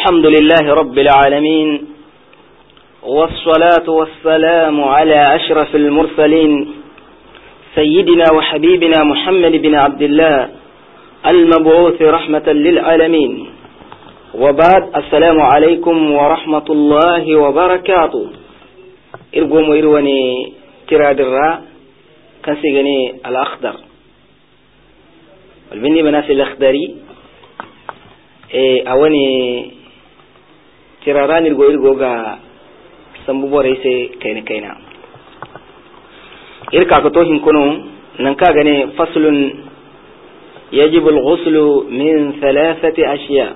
الحمد لله رب العالمين، والصلاة والسلام على أشرف المرسلين سيدنا وحبيبنا محمد بن عبد الله المبعوث رحمة للعالمين. وبعد، السلام عليكم ورحمة الله وبركاته. إرقوم إرواني تراد الراء كان سيغني الأخضر والبني بناس الأخضري أواني تراران إرقو غا سنبوبو ريسي كينا إركا كتوهم كنو ننكا غني فصل يجب الغسل من 3 أشياء.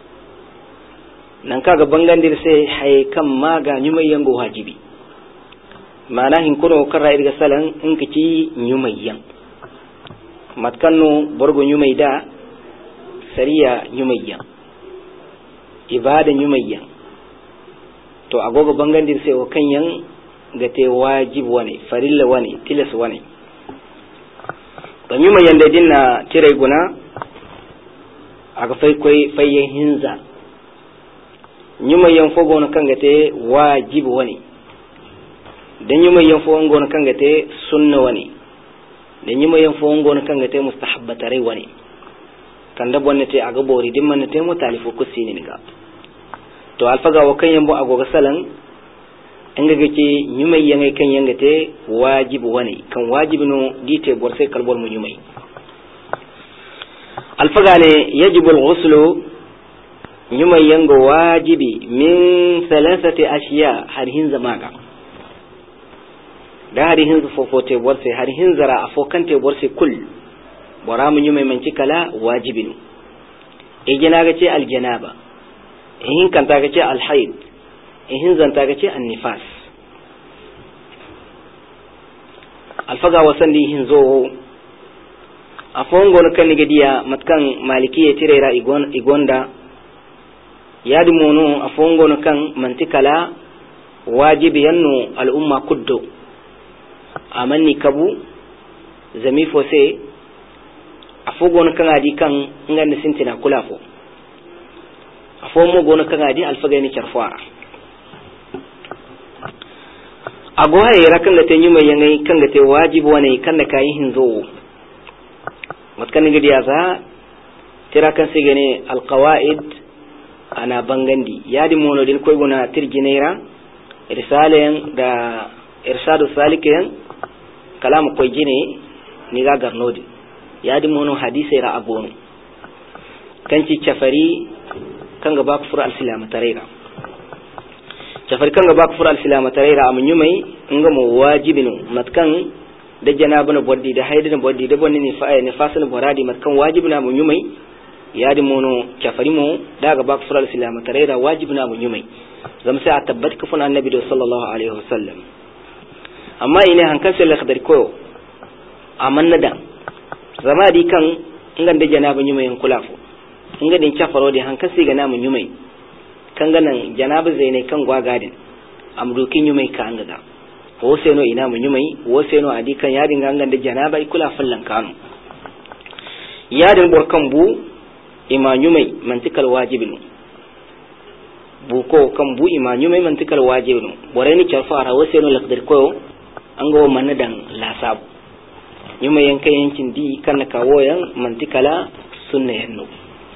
ننكا غبنغان ديرسي حي كم ماغا نيمي ينغو واجبي mana hinkuno karra irga salan inkici nyumayyan matkanno borgo nyumayda sariya nyumayyan ibada nyumayyan to agogo bangandir sai o kanyan gate wajib wani farilla wani tilas wani to nyumayyan da dinna tire guna aga fai koi fayyen hinza nyumayyan fogo no kangate wajib wani dan yuma yan fo ngona kangate sunna wani dan yuma yan fo ngona kangate mustahabbatare wani kanda bonnete aga bori dimmante mo talifu kusini niga to alfaga wa kan yambo agoga salan anga gace yuma yan kan yangate wajibu wani kan wajibi no dite borse kalbor mu yumai alfaga ne yajibu al-ghuslu yuma yango wajibi min 3 ashiya har hin zamaga da hari hinzu fofote borse hari hinzara afokante borse kul bora mun yume manci kala wajibinu ejina ga ce aljanaba ehin kanta ga ce alhaid ehin zanta ga ce annifas alfaga wasandi hinzo afongo no kan gadiya matkan malikiye tirera igonda yadi mono afongo no kan mantikala wajibi yanno al umma kuddo amanni kabu zami fose afogon kan adi kan ngande sintina kulafo afomo gon kan adi alfagani charfara ago hayra kan gate nyuma yangai kan gate wajibi wane kan da kai hinzo matkan gidi yaza tira kan sigene alqawaid ana bangandi yadi mono din koy gona tirjineira risalen da irshadu salikin kalamu koy jine ni ga garnodi yadi mono hadisi ra abonu kanci chafari kanga ba ku fur al-silama tarayra chafari kanga ba ku fur al-silama tarayra am nyumai ngamo wajibinu matkan da janabana boddi da haidina boddi da bonni ni fa'a ni fasil boradi matkan wajibina mu nyumai yadi mono chafari mo daga ba ku fur al-silama tarayra wajibina mu nyumai zam sai a tabbat kufun annabi sallallahu alaihi wasallam amma ine hankan sai la khadar ko amanna da zama di kan ngan da janaba nyumai en kulafo ngan din chafaro di hankan sai ga namu nyumai kan ganan janaba zainai kan gwagadin amduki nyumai ka anga da wo sai no ina mu nyumai wo sai no adi kan yadin ngan da janaba ikula fallan kanu yadin borkan bu ima nyumai mantikal wajibinu buko kan bu ima nyumai mantikal wajibinu boreni chafara wo sai no la khadar ko an ga manna dan lasabu yuma yankan yankin di kan kawo yan mantikala sunna yanno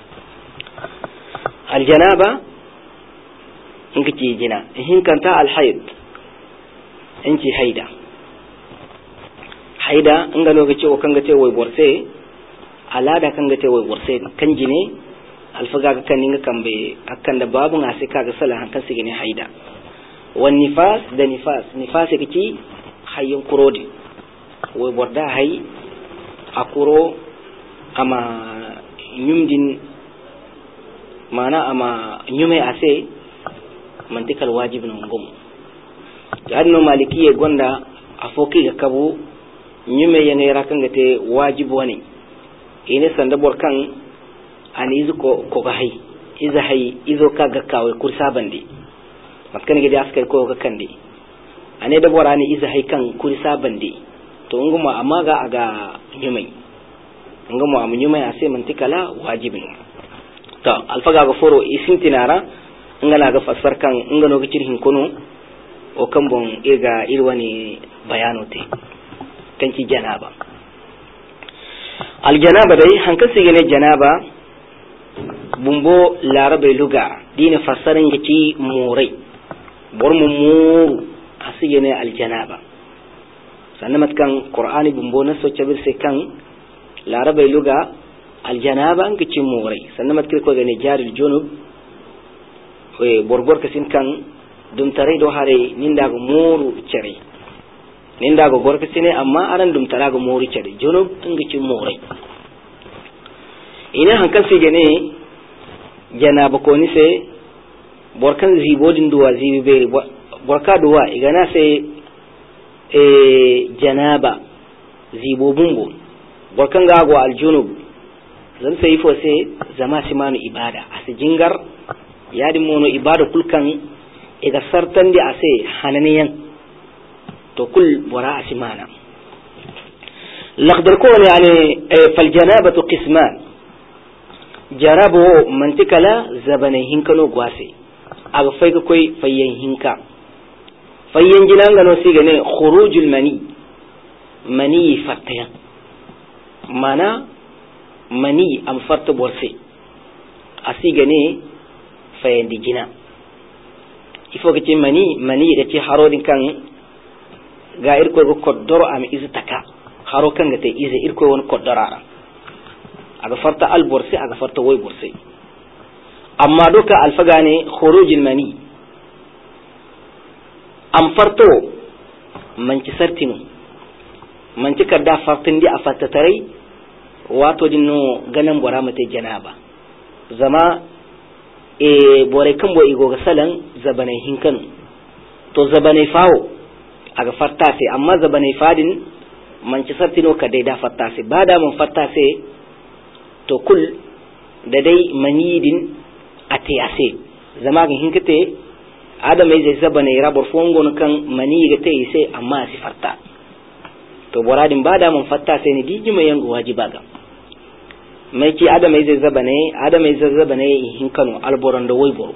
aljanaba in kace jina in kanta alhaid in ci haida in ga lokaci o kan ga te wai borse alada kan ga te wai borse kan jine alfaga ka kan ninga kambe akan da babu ngase kaga sala hankan sigine haida wan nifas da nifas kici hayyin kurodi wai borda hay akuro ama nyumdin mana ama nyume ase mantikal wajib no ngom yadno malikiye gonda afoki ga kabu nyume yene rakangate wajib wani ine sanda borkan ani izu ko ga hay iza hay izo kaga kawai kursa bandi matkan ga askar ko ga kandi ane da borani iza hay kan kursa bandi to nguma amma ga aga nyumai nguma am nyumai ase mantikala wajibin to alfaga ga foro isintinara ngana ga fassar kan ngano ga cirhin kono o kan bon ega irwani bayanote kan ci janaba al janaba dai hankan sigene janaba bumbo larabe luga dina fassarin gaci morai bor mu muru asigene al janaba sannan matkan qur'ani bumbo na so cabir se kan larabe luga al janaba gaci morai sannan matkan ko gane jaril junub we borgor kasin kan dum tare do hare ninda go moru cere ninda go gorka sine amma aran dum tara go moru cere junub gaci morai ina hankan sigene janaba ko ni se borkan zibodin duwa zibi be borka duwa igana se janaba zibo bungo borkan ga go aljunub zan sai fo se zama simanu ibada ase jingar yadi mono ibada kulkan iga sartan di ase hananiyan to kul bora asimana laqdar ko yani fal janabatu qisman jarabo mantikala zabane hinkano gwase aga fayga koy fayyan hinka fayyan jinanga no sigane khurujul mani fataya mana mani am farta borse asigane fayyan dijina ifo ke mani ga ci harodin kan ga irko go koddoro am iztaka haro kan ga te ize irko won koddorara aga farta al borsi aga farta woy borsi amma doka alfagane khurujul mani am farto manci sartinu manci kadda fartin di afatta tarai wato dinno ganan bora mate janaba zama bore kan bo igo ga salan zabane hinkanu to zabane fawo aga farta sai amma zabane fadin manci sartino kadai da farta sai bada mun farta sai to kul da dai manidin atiyase zama ga hinkate adam ai zai zabane rabor fongon kan mani ga tayi sai amma sifarta to boradin bada mun fatta sai ni diji mai yango wajiba ga mai ki adam ai zai zabane hinkano alboran da waiboro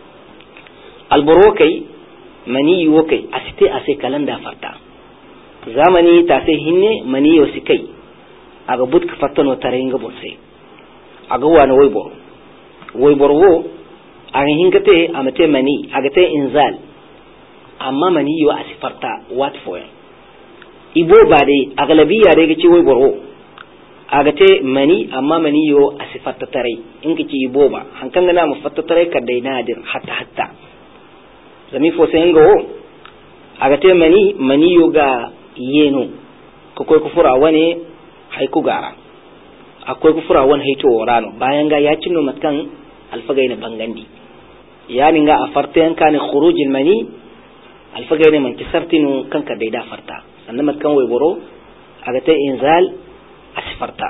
alboro kai mani yo kai asite ase kalanda farta zamani ta sai hinne mani yo sikai aga butka fattano tare inga borse aga wani waiboro wo aga hinkate amate mani aga te inzal amma mani yo asifarta what for ibo bade agalabiya de gici waiboro aga te mani amma mani yo asifarta tare inga ci ibo ba hankan gana mu fatta tare kadai nadir hatta zami fo sai ngo aga te mani yo ga yeno ko koy ko fura wane haiku gara akwai kufura wani haito rano bayan ga ya cinno matkan alfagai na bangandi yani nga a farta yanka ne khurujil mani alfagai ne man kisartinu kanka daida farta sannan matkan wai boro aga ta inzal asfarta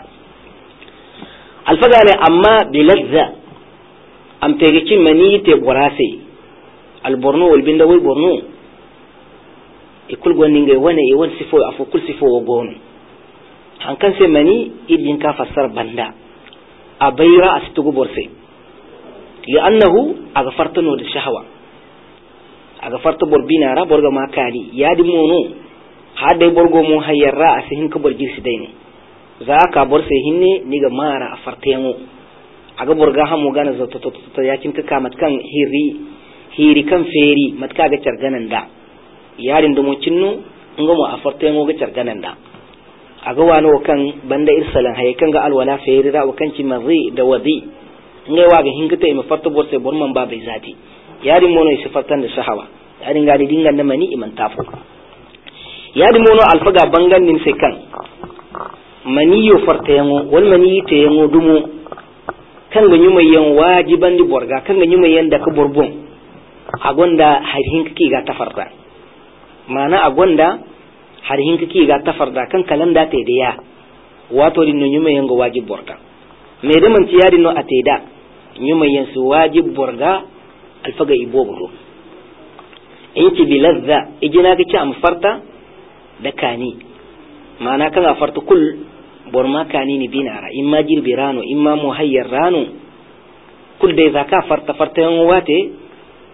alfaga ne amma bilazza am tegecin mani te borase alborno wal binda wai borno ikul gonni ngai wane e won sifo afu kul sifo gono hankan sai mani idin ka fassar banda a bayra astugo borse li'annahu agafartano da shahwa agafarta borbina ra borga makani yadi mono hadai borgo mo hayyarra asihin ka borgi sidaini za ka borse hinne ni ga mara afartemo aga borga hamu gana zato to yakin ka kamat kan hiri kan feri matka ga carganan da yarin da mo cinno ngomo afartemo ga carganan da aga wano kan banda irsalan hay kan ga alwala ferira wa kan ci mazi da wadi ngai waga hingata e mafarto borse borman babai zati yari mono e sifartan da shahawa yari ngadi dingan da mani iman tafu yari mono alfaga bangan nin sai kan mani yo farta yango wal mani te yango dumo kan ga nyuma yan wajiban di borga kan ga nyuma yan da ka borbon agonda hay hinkaki ga tafarta mana agonda har hinka ki ga tafarda kan kalanda te da ya wato din no nyuma yango wajib borga me da man tiyari no ateda nyuma yansu wajib borga alfaga ibogoro inci bilazza ijina ga ci am farta da kani mana kan afarta kul borma kani ni binara imma jirbirano imma muhayyar rano kul dai zaka farta yango wate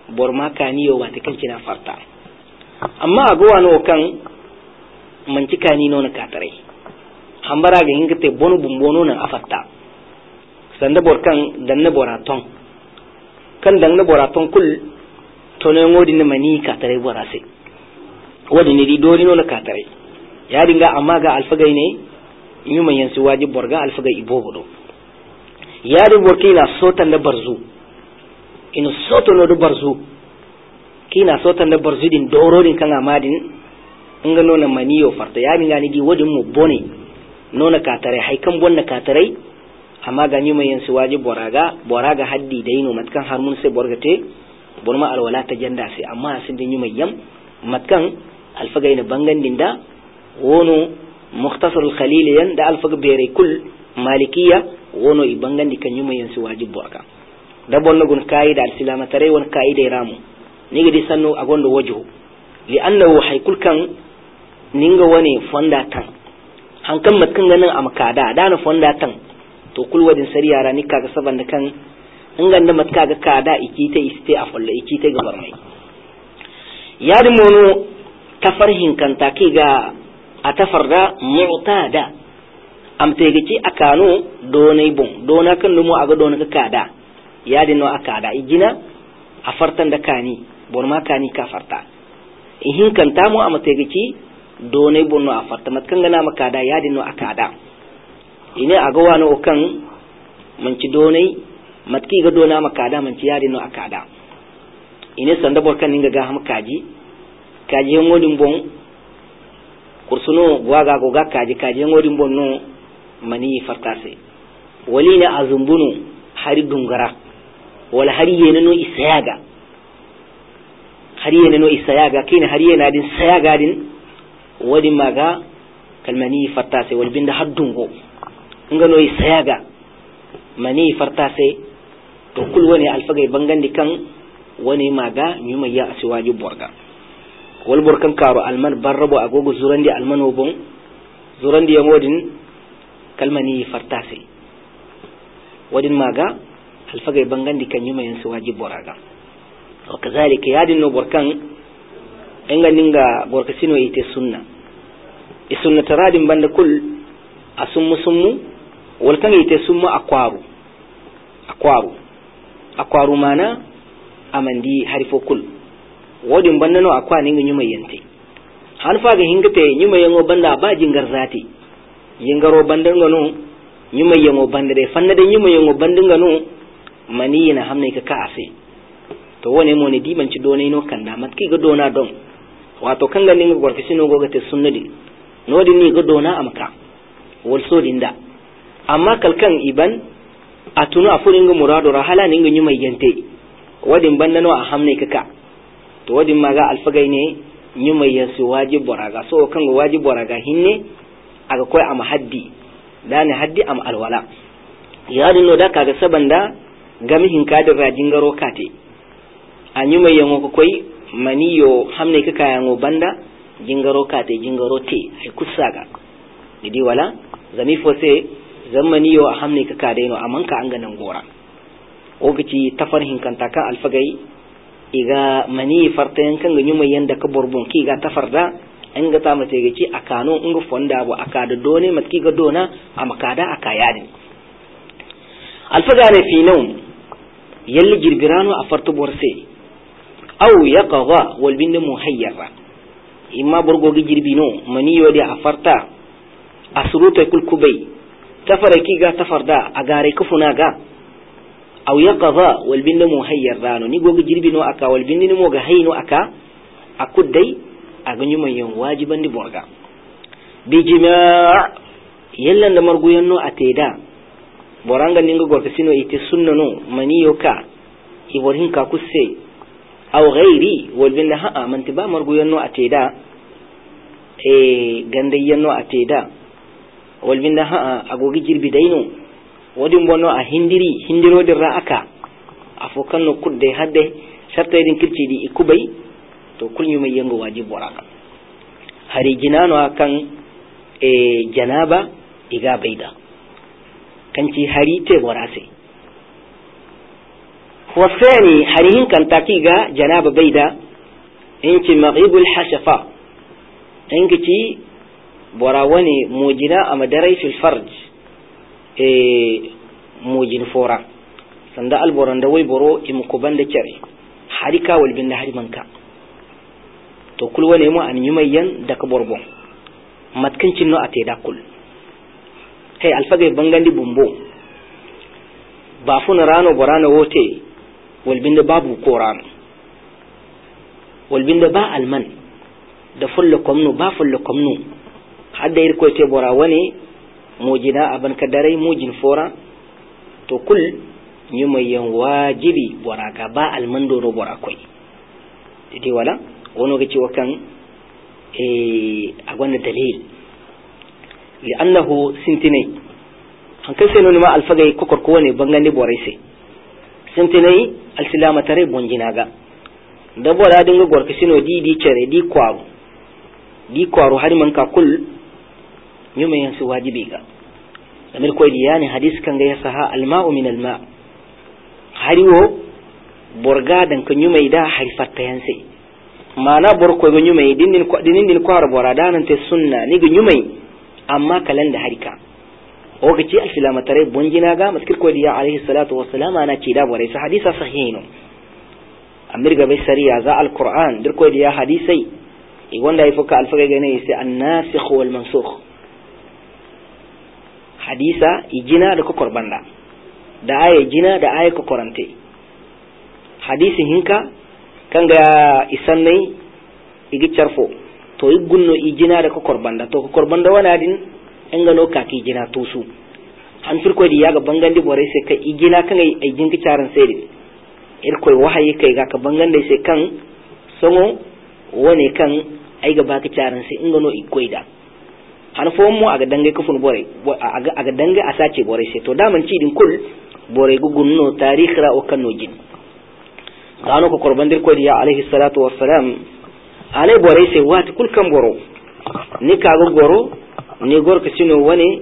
borma kaniyo wata kan kina farta amma agwa no kan manci kani no na katare hambara ga hingate bonu bumbono na afatta sanda borkan danna boraton kan danna boraton kul to ne ngodi ne mani katare borase wadi ne di dori no na katare ya dinga amma ga alfagai ne yuma yansu wajib borga alfagai ibobodo ya di borkina sotan da barzu ina soto no do barzu kina sotan da barzu din doro din kan amadin inga nona maniyo farta ya dinga ni di wadi mu bone nona katare haikan bonna katare amma ga yuma yansu wajib boraga haddi daino matkan har mun sai borgate borma alwala ta janda sai amma sun din yuma yam matkan alfagai na bangan dinda wono mukhtasar al-khalil yan da alfaga bere kul malikiya wono i bangan dikan yuma yansu wajib borga da bonno gun kaida al-silama tare won kaida ramu niga di sanno agondo wajhu li annahu haykul kan ninga woni fonda tan hankan matkan ganin amakada da na fonda tan to kul wadin sariyara ni kaga saban da kan inganda matka ga kada ikite iste afolla ikite ga barmai yadi mono tafarhin kan take ga a tafarda mu'tada am tegici akano donai bon dona kan numo aga dona ka kada yadi no akada ijina a fartan da kani borma kani ka farta ihin kan tamu am tegici donai bon no a farta matkan gana makada yadi no akada ine aga wano kan manci donai matki ga dona makada manci yadi no akada ine sanda borkan ninga ga ham kaji ngodin bon kursuno gwaga goga kaji ngodin bon no mani fartase walina azumbunu hari dungara wala hari yeneno isayaga kina hari yena din sayaga din wadi maga kalmani fartase wal binda haddungo ngano isayaga mani fartase to kul wani alfagai bangandi kan wani maga nyuma ya asiwaji borga wal borkan karo alman barrabo agogo zurandi alman obon zurandi yamodin kalmani fartase wadin maga alfagai bangandi kan yuma yansu waji boraga wa kazalika yadin no borkan enga ninga borka sino ite sunna sunna taradin banda kul asummu wal kan ite summa akwaru mana amandi harifo kul wodin banda no akwa ninga nyuma yente han faga hingate nyuma yango banda ba jingar zati jingaro banda ngano nyuma yango banda de fanna de nyuma yango banda ngano mani na hamne ka ase to wone mo ne diman ci done no kanda matki ga dona don wato kanga ninga gorka sino gogate sunnadi nodi ni ga dona amka wal so dinda amma kalkan iban atunu afuringa murado rahala ninga nyuma yente wadin banda no a hamne ka to wadin maga alfagai ne nyuma yasu wajib boraga so kan wajib boraga hinne aga koy am haddi dane haddi am alwala yadin no da kaga sabanda gami hinkadir rajin garo kate anyuma yango ko koy maniyo hamne ka kayango banda jingaro kate jingaro te ay kusaga didi wala zami fose zamaniyo a hamne ka kade no amanka an ganan gora o gici tafarhin kanta ka alfagai iga mani fartayan kan ga nyuma yanda ka borbon ki ga tafarda an ga ta mace gici akano ungu fonda bo akada done matki ga dona amakada akayadin alfaga ne fi nawm yalli jirbirano a farta borse aw yaqadha wal bin muhayyara imma borgo gi jirbino mani yodi a farta asruta kul kubai tafaraki ga tafarda agare kufuna ga aw yaqadha wal bin muhayyara ni gogi jirbino aka wal bin mo ga hayno aka akuddai aga nyuma yan wajiban di borga bi jima' yalla da marguyanno ateda boranga ninga gorka sino ite sunna no maniyo ka iborin ka kusse aw ghairi wal bin ha man tiba marguyanno ateda gandayyanno ateda wal bin ha agogi jirbi daino wadin bonno a hindiro dirra aka afokan no kudde hadde sarta idin kirci di ikubai to kulnyu mai yango wajibu boraka hari jinano akan janaba iga baida kanci hari te borase والثاني حريهن كان تاكيغا جناب بيدا إنك مغيب الحشفة إنك تي براوني موجنا أما دري في الفرج موجن فورا سندا البوران دوي برو إمكوبان دكري حريكا والبن هري منكا to kul wane mu an yumayyan daga borbon matkancin no ate da kul kai alfaga bangandi bumbo ba funa rano borano wote walbinda babu korano walbinda ba alman da fullo komno ba fullo komno hadda irko te bora wane mujina aban kadarai mujin fora to kul yumayyan wajibi bora ga ba alman do bora koi dai wala wono ga cewa kan a gwanda dalil li'annahu sintinai an kai sai nuna ma alfagai kokor ko ne bangande borai sai sintinai alsilama tare bonjina ga da bora dinga gorka sino di cere di kwaro har man ka kul nyuma yansu wajibi ga amir ko yani hadis kan ga yasaha alma'u min alma hariwo borga dan kan nyuma ida harifatta yansi mana borko ga nyumai dindin ko har borada nan te sunna ni ga nyumai amma kalan da harika o ga ci al-filama tare bonjina ga maskir ko diya alaihi salatu wassalam ana ci da borai sa hadisa sahihino amir ga bai sariya za al-qur'an dir ko diya hadisai wanda ya fuka alfaga ga ne sai an-nasikh wal mansukh hadisa ijina da kokor banda da aya jina da aya kokorante hadisi hinka kanga isannai igi charfo to igunno ijina da ko korbanda to ko korbanda wana din engano kaki jina tusu han firko di yaga bangandi bore sai kai igina kan ai jinki charan sai din irkoi wahayi kai ga ka bangande sai kan songo wone kan ai ga baka charan sai ingano ikoida han fo mu aga dangai kufun bore aga dangai asace bore sai to daman ci din kul bore gugunno tarikhra o kanno jin gano ko korbandir ko diya alaihi salatu wassalam ale bore sai wati kul kan boro ni kago goro ni gorka sino wani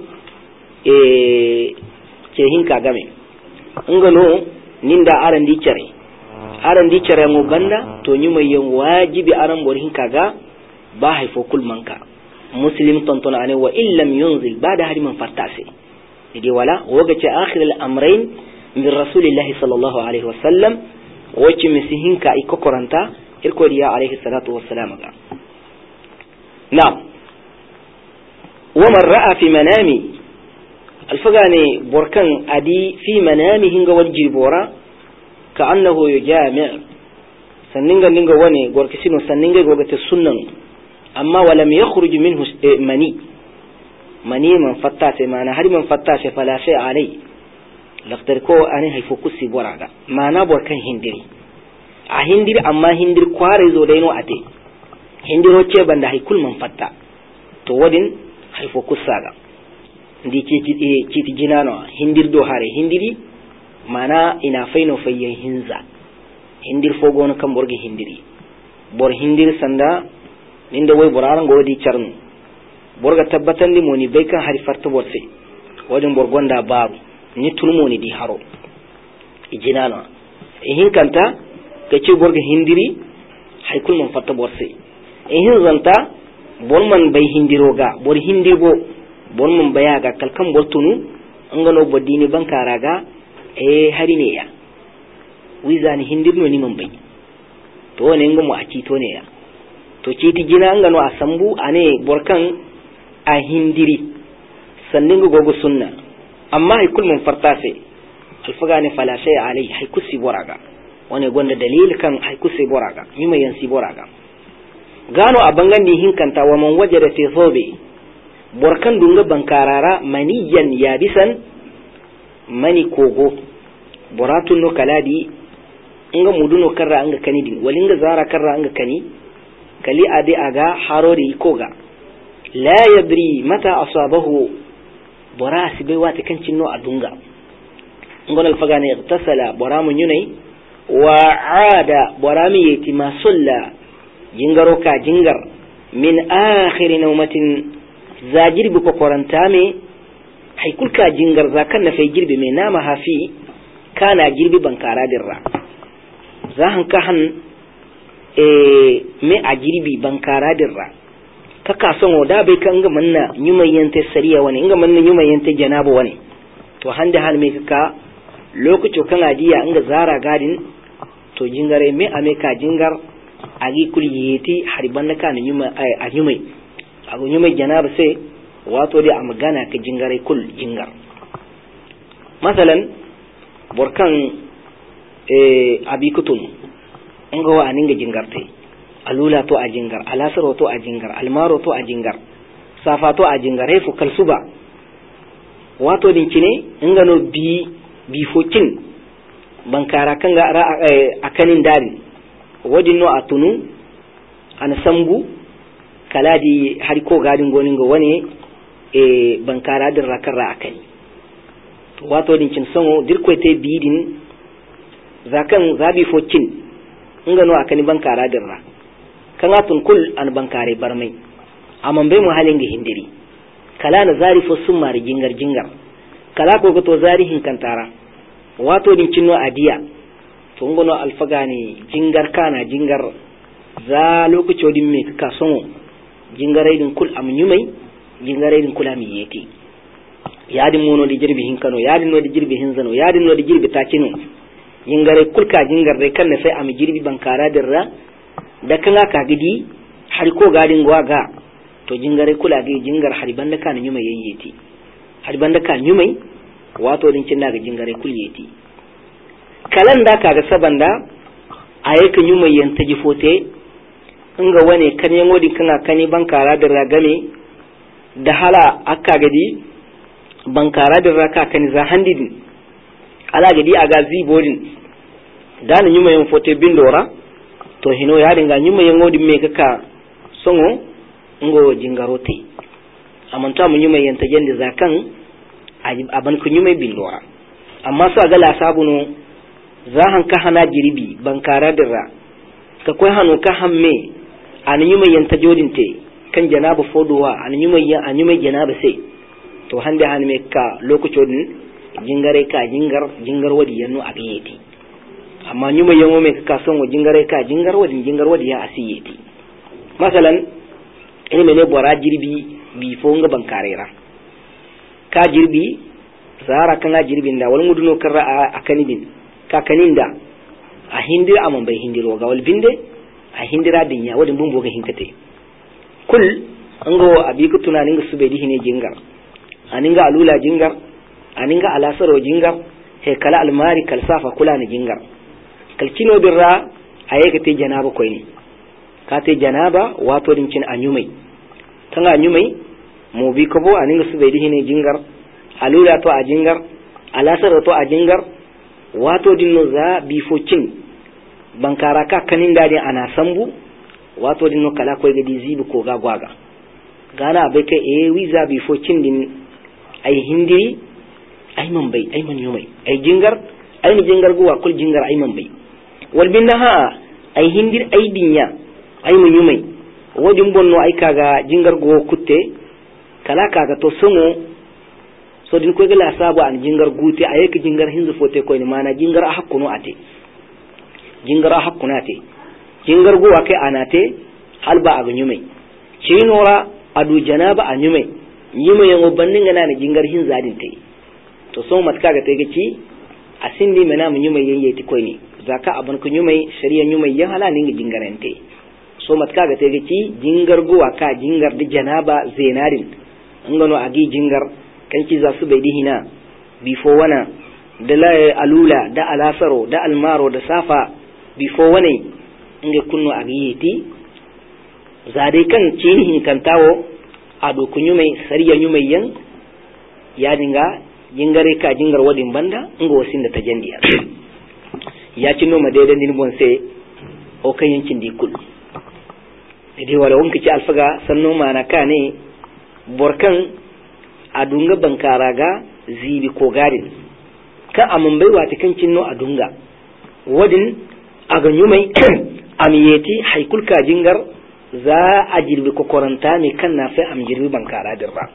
ke hinka game ngano ninda aran di cere mo banda to nyuma yen wajibi aran bor hinka ga ba haifo kul manka muslim tonton ane wa illam yunzil bada hari man fartase idi wala woga ce akhir al amrayn min rasulillahi sallallahu alaihi wasallam wacce misihinka iko koranta irko diya alaihi salatu wassalam ga na'am wa man ra'a fi manami alfagane borkan adi fi manami hinga wajji bora ka annahu yujami' sanninga ninga wani gorkisino sanninga gogate sunnan amma walam yakhruj minhu mani man fattase mana har man fattase fala shay alai laqtar ko ani hay fokusi boraga mana borkan hindiri a hindiri amma hindir kware zo dai no ate hindiro ce banda hay kulman fatta to wadin hay fokusaga ndi ci jinano hindir do hare hindiri mana ina faino fayyen hinza hindir fogo no kam borge hindiri bor hindir sanda ninda way boraran go di charnu borga tabbatan ni moni bai kan hari farta borse wadin borgonda babu ni tulmo ni di haro ijinano hin kanta kace borga hindiri hay kul man fatta borse hin zanta borman bai hindiroga bor hindirbo borman bayaga kalkan bortunu angano bodini bankaraga hari ne ya wizani hindirno ni man bai to ne ngamu a cito ne ya to citi jina angano a sambu ane borkan a hindiri sannin gogo sunna amma hay kul man fartase alfagane fala shay alai hay kusi boraga wani gonda dalil kan hay kusi boraga yima yansi boraga gano a bangandi hinkanta wa man wajada fi thobi borkan dunga bankarara maniyan yabisan mani kogo boratun no kaladi inga muduno karra anga kanidin walinga zara karra anga kani kali ade aga harori koga la yadri mata asabahu borasi bai wata kancin no adunga ngonal fagane igtasala boramu nyunai wa aada borami yati ma salla jingaro ka jingar min akhir nawmatin zajir bi ko korantame hay kulka jingar zakan na fay girbi me nama hafi kana girbi bankara dirra zahan ka han me a girbi bankara dirra ka son da bai kan ga manna nyumayente sariya wani inga manna nyumayente janaba wani to hande hal me ka lokaci kan adiya inga zara gadin to jingare me ame ka jingar agi kuliyeti hariban ka ni nyuma a nyumai abu nyumai janaba sai wato dai a magana ka jingare kul jingar masalan borkan abi kutun inga wa aninga jingartai alula to a jingar alasaro to a jingar almaro to a jingar safa to a jingar hefu kalsuba wato din kine ingano bi fokin bankara kanga akanin dari wajin no atunu an sambu kaladi har ko gadin gonin go wane bankara din rakarra akani to wato din kin songo dirkoite bidin zakan zabi fokin ingano akani bankara din ra kanga tun kul an bankare barmai amman bai mu halin ga hindiri kala na zari fo sun mari jingar kala ko to zari hin kantara wato din cinno adiya to ngono alfaga ne jingar kana jingar za lokaci odin me ka songo jingarai din kul am nyumai jingarai din kula mi yeti yadin mono di jirbi hin kano yadin no di jirbi hin zano yadin no di jirbi takino jingarai kul ka jingar dai kan sai am jirbi bankara dirra da kanga ka gidi har ko gadin gwaga to jingare kula ga jingar hariban da kan nyumai yayyeti hariban da kan nyumai wato din cin daga jingare kulyeti kalan da kaga sabanda ayyukan nyumai yan taji fote inga wane kan yan wodi kana kani bankara da ragame da hala akka gadi bankara da raka kan za handidin ala gadi aga zibodin dan nyumai yan fote bindora to hino ya dinga nyuma yangodi me kaka songo ngo jingarote amanta mun nyuma yanta jende zakan aban ku nyuma bindora amma sa ga la sabuno zahan ka hana jirbi bankara dirra ka koi hanu ka hamme an nyuma yanta jodinte kan janaba fodowa an nyuma janaba sai to hande han me ka lokacin jingare ka jingar wadi yanno abiyeti amma nyuma yango me ka son jingare ka jingar wadi ya asiyeti masalan ina mene bora jirbi bi fo nga bankarera ka jirbi zara kan jirbin da wal muduno karra akanidin ka kaninda a hindir amon bai hindiro ga wal binde a hindira dinya wadin bumbo ga hinkate kul ango abi ku tunanin ga sube dihine jingar aninga alula jingar aninga alasaro jingar he kala almari kalsafa kula ni jingar kalkino birra ayeka te janaba koyni ka te janaba wato din cin anyumai tanga anyumai mo bi ko bo aninga sube dihine jingar alula to a jingar alasaro to a jingar wato din no za bi fo cin bankara ka kanin dadi ana sambu wato din no kala koy gadi zibu ko ga gwaga gana bai kai wiza bi fo cin din ay hindiri ay man bai ay man yumai ay jingar ay ni jingar guwa kul jingar ay man bai wal binnaha ay hindir ay dinya ay man yumai wajin bonno ay kaga jingar go kutte kala kaga to songo so din ko gala sabu an jingar gute ayeka jingar hinzu fote ko ni mana jingar a hakkuno ate jingar a hakkuna ate jingar guwa kai anate halba a ganyumai cinora adu janaba a nyumai yima yango bandin gana na jingar hin zadin tai to so matka ga tege ci asindi mena mun yumai yayye ti koy ni zaka aban ku yumai shari'a yumai yan hala ninga jingarante so matka ga tege ci jingar guwa ka jingar di janaba zenarin ngano agi jingar kanki za su bai dihina before wana da la alula da alasaro da almaro da safa before wane inga kunno agi ti zade kan cini kan tawo a dokun yumai sariya yumai yan ya dinga jingare ka jingar wadin banda inga wasin da ta jandiya ya ci noma daidan din bon sai o kan yankin dikul dai wala wanka ci alfaga sanno mana ka ne borkan a dunga bankara ga zibi ko garin ka amun bai wata kan cinno a dunga wadin a ga yumai amiyeti haikul ka jingar za a jirbi kokoranta ne kan na fi am jirbi bankara dirba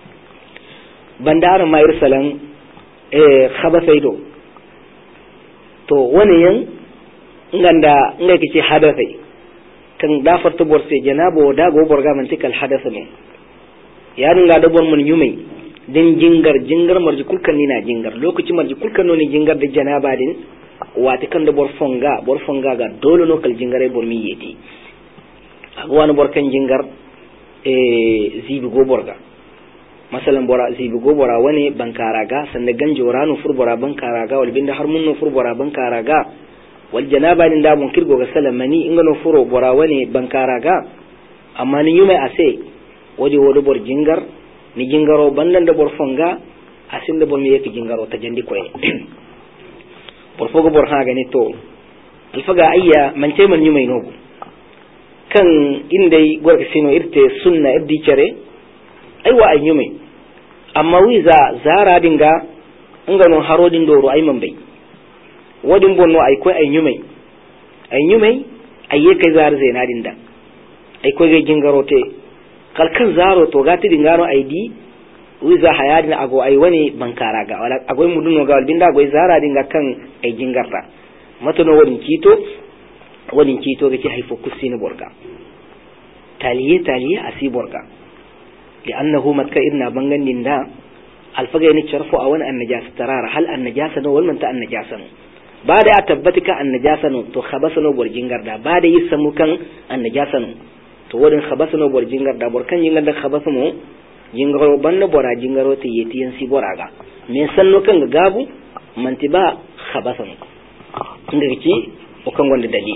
bandar mayar salan khaba saido to wani yan nganda ngai kici hadathai kan da farta borse janabo da go borga man tikal hadatha ne ya dinga da bor mun yumai din jingar marji kulkan ni na jingar lokaci marji kulkan no ni jingar da janaba din wati kan da bor fonga ga dole no kal jingare bor mi yeti agwana bor kan jingar zibi go borga masalan bora zibi go bora wani bankaraga sanda ganjora no furbora bankaraga wal binda har mun no furbora bankaraga wal janaba din da mun kirgo ga salamani inga no furo bora wani bankaraga amma ni yume ase wodi wodo bor jingar ni jingaro bandan da bor fonga asin da bor mi yeki jingaro ta jandi koy bor fogo bor haga ni to alfaga ayya man ce man yume nogo kan indai gorga sino irte sunna ibdi cere aiwa ay yume amma wiza zara dinga ngano harodin doro ay mambai wadin bonno ay koy ay nyumai ayye kay zar zena dinda ay koy ge jingarote kalkan zaro to gati dingaro ay di wiza hayadina ago ay wani bankaraga wala ago muduno gal binda ago zara dinga kan ay jingarta matono wadin kito ge ci hayfo kusini borga taliye asi borga لأنه متك إرنا بنغن دندا الفجأة نتشرفوا أولا النجاسة ترار هل النجاسة نو والمنت النجاسة نو بعد أتبتك النجاسة نو تو خبصنو برجينغر دا بعد يسمو كان النجاسة نو تو ودن خبصنو برجينغر دا بركان جينغر دا خبصنو جينغرو بند برا جينغرو تيتين سي براغا من سنو كان غابو منتبا خبصنو نغيتي وكان وند دليل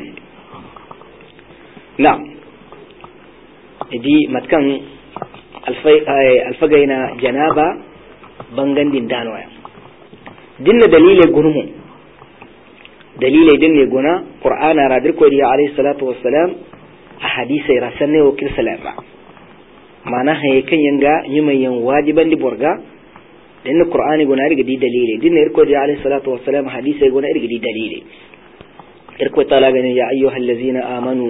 نعم دي متكان alfagaina janaba bangan din danwaya dinna dalile gunumu dalile dinne guna qur'ana radir ko diya alayhi salatu wassalam a hadisi rasanne o kir salama mana hay kan yanga nyumayen wajiban di borga dinna qur'ani guna riga di dalile dinne ko diya alayhi salatu wassalam hadisi guna riga di dalile irko talaga ne ya ayyuhallazina amanu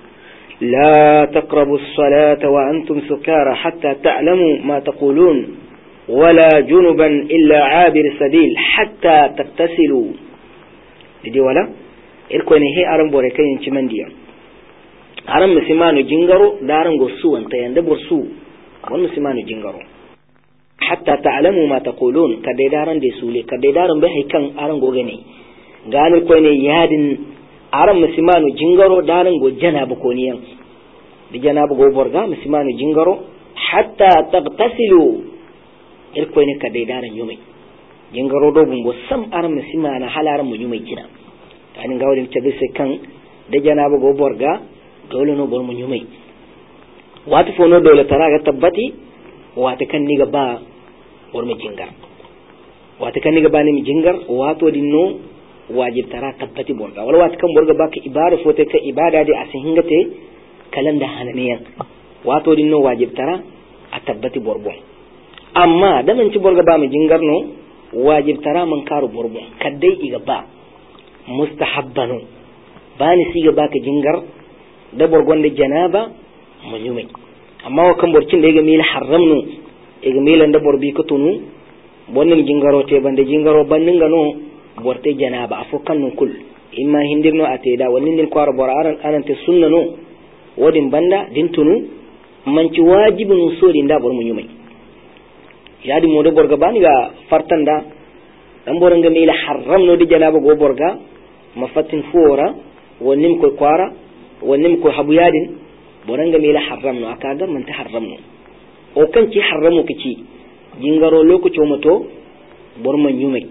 لا تقربوا الصلاة وأنتم سكارى حتى تعلموا ما تقولون ولا جنبا إلا عابر سبيل حتى تغتسلوا دي ولا إلكوني هي أرم بوريكين ينشمان ديا أرم مسيمانو جنغرو دارن غسو أنت يندبر سو ونسيمانو جنغرو حتى تعلموا ما تقولون كدي دارن دي سولي كدي دارن بحي كان أرم غوغني قال الكوني يادن aran musimanu jingaro daran go janabu koniyan di janabu go borga musimanu jingaro hatta tagtasilu irko ne ka dai daran yumai jingaro do bumbo sam aran musimana halaran mu yumai kina tanin gawrin tabe sai kan da janabu go borga dole no bor mu yumai wata fono dole taraga tabbati wata kan ni ga ba bor mu jingar wata kan ni ga ba ni jingar wato dinno wajib tara tabbati borga wala wat kan borga baka ibada fote ka ibada dai asin hingate kalanda hananiyan wato dinno wajib tara a tabbati borbo amma da man ci borga ba mu jingarno wajib tara man karu borbo kaddai iga ba mustahabbanu bani siga baka jingar da borgon da janaba mu yumai amma wa kan borcin da iga mil haramnu iga milan da borbi ka tunu bonnin jingaro te bande jingaro bannin gano borte janaba afokan nun kul imma hindirno ateda wannan din kwara boraran anante sunna no wodin banda din tunu manci wajibun sori nda bor mun yumai yadi modo borga bani ga fartanda dan boranga mi la haram no di janaba go borga mafatin fora wannan ko kwara wannan ko habu yadin boranga mi la haram no akaga man ta haram no o kan ci haramu kici jingaro lokaci moto bor man yumai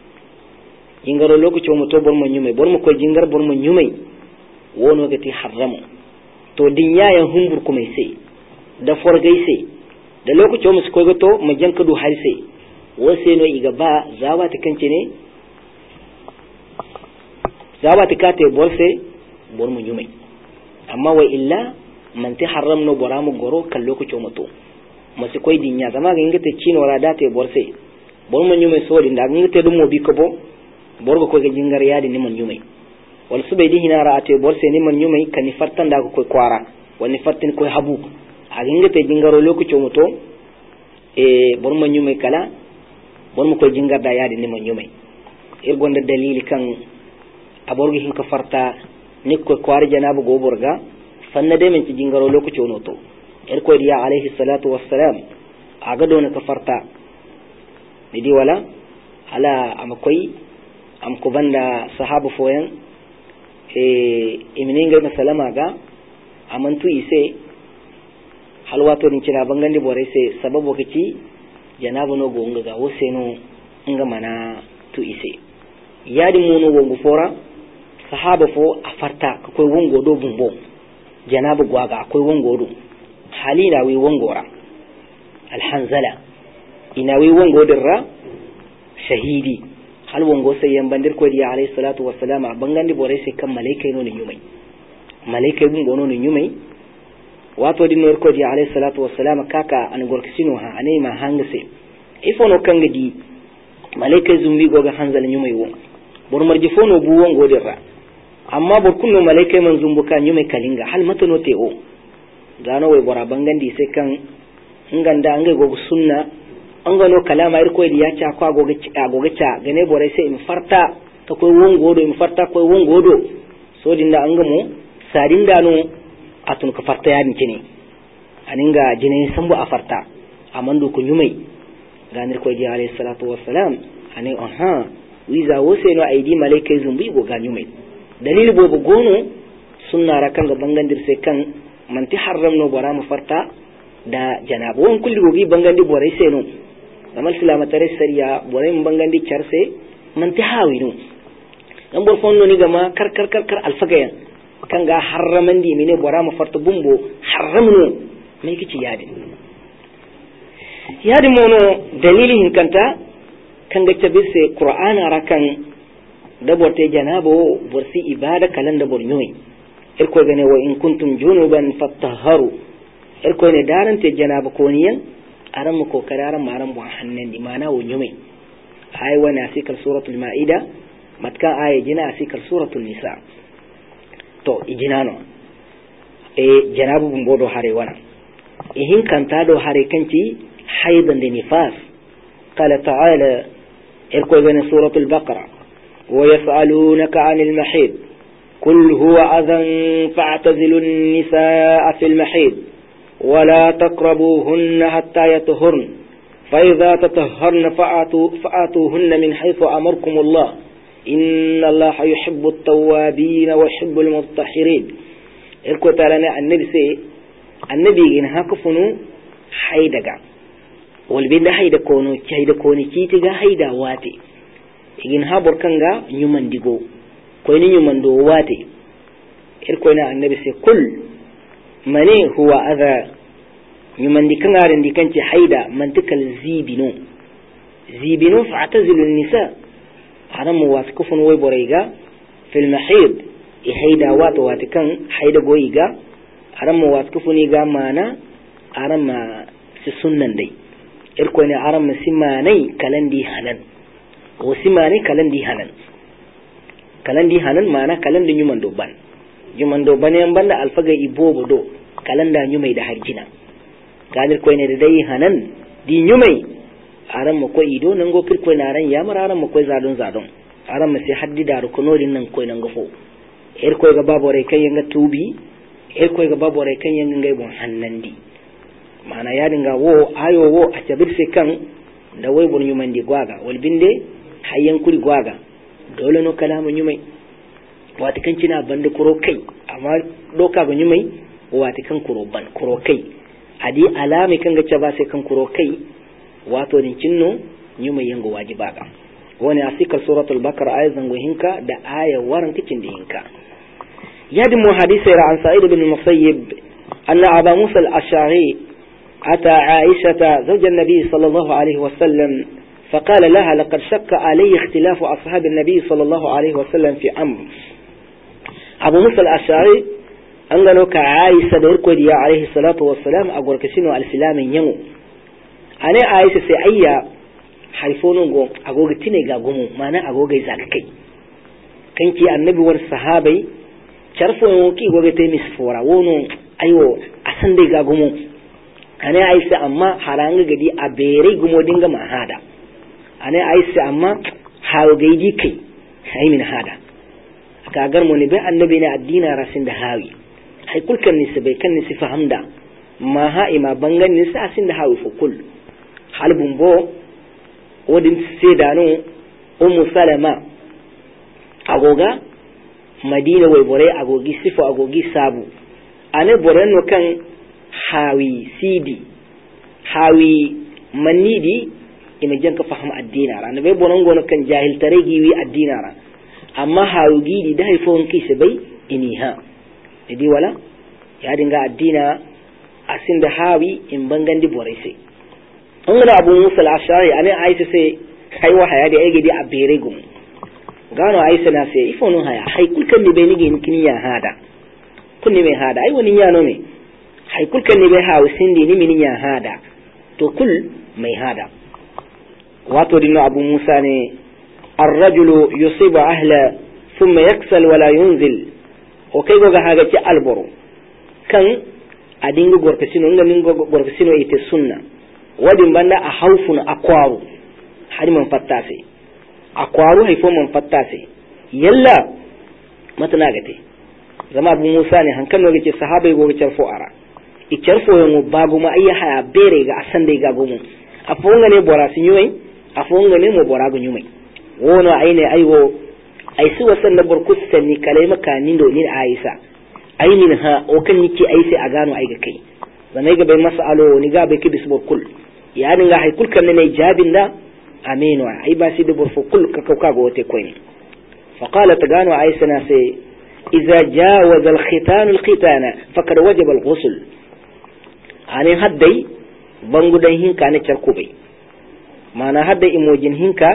jingaro lokaci mu to bor mo nyumai bor mo ko jingar bor mo nyumai wono gati haramu to dinya ya humbur kuma sai da forgai sai da lokaci mu ko gato mu janka du har sai wo sai no iga ba zawa ta kance ne zawa ta kate bor sai bor mo nyumai amma wa illa man ta haram no boramu goro kan lokaci mu to masu koy dinya zama ga ingate cino rada te bor sai bor mo nyumai so din da ingate dum mo bi ko bo borgo ko jingar yadi ni man yumai wal subaydi hina ra'ate borse ni man yumai kan fartan da ko kwara wani fartin ko habu a ginga te jingaro lokaci muto bor man yumai kala bor mo ko jingar da yadi ni man yumai gonda dalili kan aborgi hinka farta nikko kwari janabu goborga fanna de men ci jingaro lokaci wono to erko diya alayhi salatu wassalam aga dona ka farta didi wala ala amakoi am ko banda sahabu foyan imininga masalama ga amantu ise halwato din cira bangandi bore se sababu kici janabu no gonga ga woseno nga mana tu ise yadi mono gongo fora sahaba fo afarta ko wongo do bumbo janabu gwaga akwai wongo do halina wi wongora alhanzala ina wi wongo dirra shahidi hal wongo sai yan bandir ko diya alayhi salatu wassalam bangandi bore sai kan malaikai no nyumai malaikai bungo no nyumai wato din no ko diya alayhi salatu wassalam kaka an gorkisino ha anai ma hangase ifono kangadi malaikai zumbi goga hanzala nyumai won bor marji fono bu wongo dirra amma bor kunno malaikai man zumbuka nyumai kalinga hal matano te o gano way bora bangandi sai kan nganda angai gogo sunna angano kalama irko di ya cha kwa goga cha gane bore sai in farta ta koy wongodo in farta koy wongodo so dinda angamo sadinda no atun ka farta ya dinki aninga jine sambu a farta amandu ko nyumai ganir ko di alayhi salatu wassalam ani wiza wose no aidi malaikai zumbi go ga nyumai dalil bobo gono sunna rakan ga bangandir sai kan manti haram no bora mu farta da janabu won kulli gogi bangandi bore sai no amal silama tare sariya bore mun bangandi charse manti hawinu dan bor fonno ni gama kar alfagayan kan ga haraman di mine bora mu farta bumbo haramno mai kici yadi mono dalilin kanta kan ga tabise qur'ana rakan da borte janabo borsi ibada kalan da bornyoy irko gane wa in kuntum junuban fattaharu irko ne darante janaba koniyan aran mu ko kararan maran bu hannan di mana wo nyume ay wana sikal suratul maida matka ay jina sikal suratul nisa to ijinano janabu bum bodo hare wana hin kanta do hare kanci haidan da nifas qala ta'ala irko gane suratul baqara wa yas'alunaka 'anil mahid قل هو أذى فاعتزلوا النساء في المحيض ولا تقربوهن حتى يطهرن فإذا تطهرن فآتوهن من حيث أمركم الله إن الله يحب التوابين ويحب المطهرين إلكو تعالى النبي إن هكفنوا حيدك والبين حيدا كوني كيتيغا حيدا واتي إن هابور كانغا نيومن ديغو koyni nyumando wate irkoyna annabi sai kul mane huwa adha nyumandi kangare ndi kanci haida mantikal zibinu fa'tazilu an-nisa haram wat kufun way borayga fil mahid haida wat kan haida goyiga haram wat kufuni ga mana haram si sunnan dai irkoyna haram simanai kalandi halan o simanai kalandi halan kalandi hanan mana kalanda nyuman do ban yan banda alfaga ibobo do kalanda nyumai da harjina gadir ko ne da dai hanan di nyumai aran mu ko ido nan go kir ko na ran ya mara aran mu ko zadon aran mu sai haddida rukunorin nan ko nan gafo ko ga babore kan yanga tubi ko ga babore kan yanga ngai bon hannandi mana ya dinga wo ayo wo a tabir sai kan da wai bon nyuman di gwaga wal binde hayyan kuri gwaga dole no kalamu nyumai wati kan cina banda kuro kai amma doka ga nyumai wati kan kuro kai adi alami kan ga ba sai kan kuro kai wato din cinno nyumai yango wajiba ga wani asikal suratul baqara ayat zango hinka da aya waran kicin da hinka yadi mu hadisi ra an sa'id ibn musayyib anna aba musa al-ash'ari ata aisha zawj an-nabi sallallahu alaihi wasallam فقال لها لقد شك علي اختلاف أصحاب النبي صلى الله عليه وسلم في أمر أبو موسى الأشعري أنغنو كعائشة ديركو دي عليه الصلاة والسلام أقول كسينو السلام ينمو أنا عائشة سيئية حيفونو أقول تيني غاقومو مانا أقول غيزاكي كنتي النبي والصحابي شرفو يوكي أقول تيمس فورا ونو أيو أسندي غاقومو أنا عائشة أما حرانغ غدي أبيري غمو دينغ ما هذا ana aisha amma hawo gaiji kai sai min hada kagar mu ne bai annabi ne addina rasin da hawi hay kul kan ni bai kan ni fahamda ma ha ima bangan ni sa asin da hawi fu kul halbun bo wadin sedano salama agoga madina way bore agogi sifo agogi sabu ane boreno kan hawi sidi hawi manidi ina janka faham addinara ne be bonon gono kan jahil tare giwi addinara amma hawi gidi da haifon kise bai ini ha idi wala ya dinga addina asinda hawi in bangandi bore sai an abu musa al-ashari ane aisha sai kai wa haya da yake di a bere gum gano aisha na sai ifonun haya hay kulkan ni bai nige kin ya hada kunni mai hada ai wani ya no me hay kulkan ni bai hawo sindi ni min ya hada to kul mai hada wato dinno abu musa ne ar-rajulu yusibu ahla thumma yaksal wala yunzil o kai goga haga ci alboro kan adinga gorkasino ngamingo gorkasino ite sunna wadin banda a haufun akwaru har man fattase akwaru haifo man fattase yalla matana gate zama abu musa ne hankan no gace sahabai go gace fuara icarfo yango bagu ma ayya haya bere ga asande ga gomu afonga ne bora sinyuai afonga ne mo bora go nyumai wono aine aiwo ai su wasan da burkusan ni kalai kanin do ni aisha ainin ha o kan yake aisha a gano ai ga kai zanai ga bai masalo ni ga bai kibis bokul ya dinga hay kulkan ne jabin da aminu ai ba shi da burfu kul ka kauka go te koyi fa qalat ganu aisha na sai idza jawaza al-khitan al-khitana faqad wajaba al-ghusl ani haddai bangudan hinka ne charko bai mana haddai imojin hinka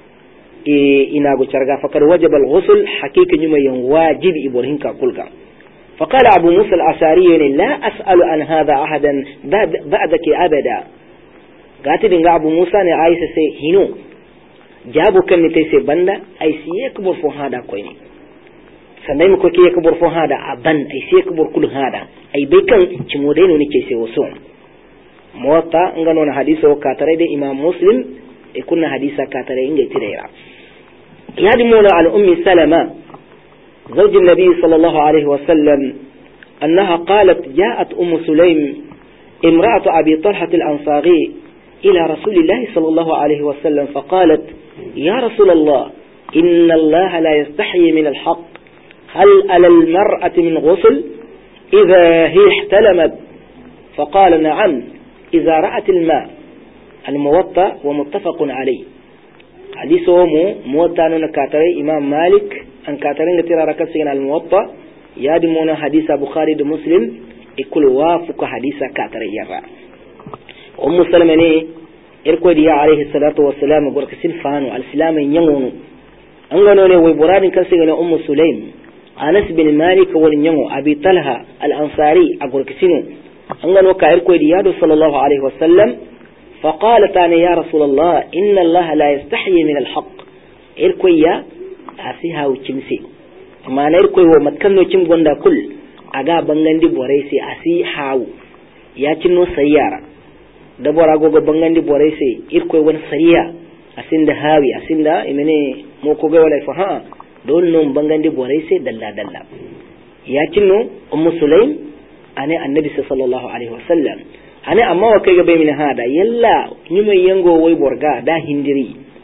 ina go charga faqad wajaba al-ghusl hakika nyuma yan wajibi ibor hinka kulka فقال أبو موسى الأشعري لا أسأل عن هذا أحدا بعدك أبدا قالت لي أبو موسى عايز سي هنو جابوا كن تيسي بندا أي سيكبر في هذا كويني سنايم كوكي يكبر في هذا أبن أي سيكبر كل هذا أي بيكن تمودين ونكيسي وسوم موطا نغنون حديثه كاتري دي إمام مسلم يكون حديثة كاتري إنجي تريرا يهدي مولا على أم سلمة زوج النبي صلى الله عليه وسلم أنها قالت جاءت أم سليم امرأة أبي طلحة الأنصاري إلى رسول الله صلى الله عليه وسلم فقالت يا رسول الله إن الله لا يستحيي من الحق هل على المرأة من غسل إذا هي احتلمت فقال نعم إذا رأت الماء الموطأ ومتفق عليه حديثه موطأ نكاتري إمام مالك أن كاترين ترى ركسين الموطأ يادمون حديث بخاري ومسلم يقول وافق حديث كاترين يرى أم سلمة إركو دي عليه الصلاة والسلام يقول كسين فانو الإسلام ينغونو أنغنوني ويبران كسين أم سليم أنس بن مالك ولنينغو أبي طلحة الأنصاري أقول كسينو أنغنو كإركو دي صلى الله عليه وسلم فقالت أنا يا رسول الله إن الله لا يستحيي من الحق إركو يا asiha uchimsi mana irko wo matkanno cim gonda kul aga bangandi boraisi asi hawu ya cinno sayara da bora gogo bangandi boraisi irko won sariya asinda hawi asinda imene moko ga wala fa ha don non bangandi boraisi dalla dalla ya cinno ummu sulaim ane annabi sallallahu alaihi wasallam ane amma wa kai ga bai min hada yalla nyuma yango wai borga da hindiri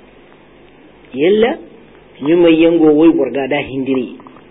yalla nyuma yango wai borga da hindiri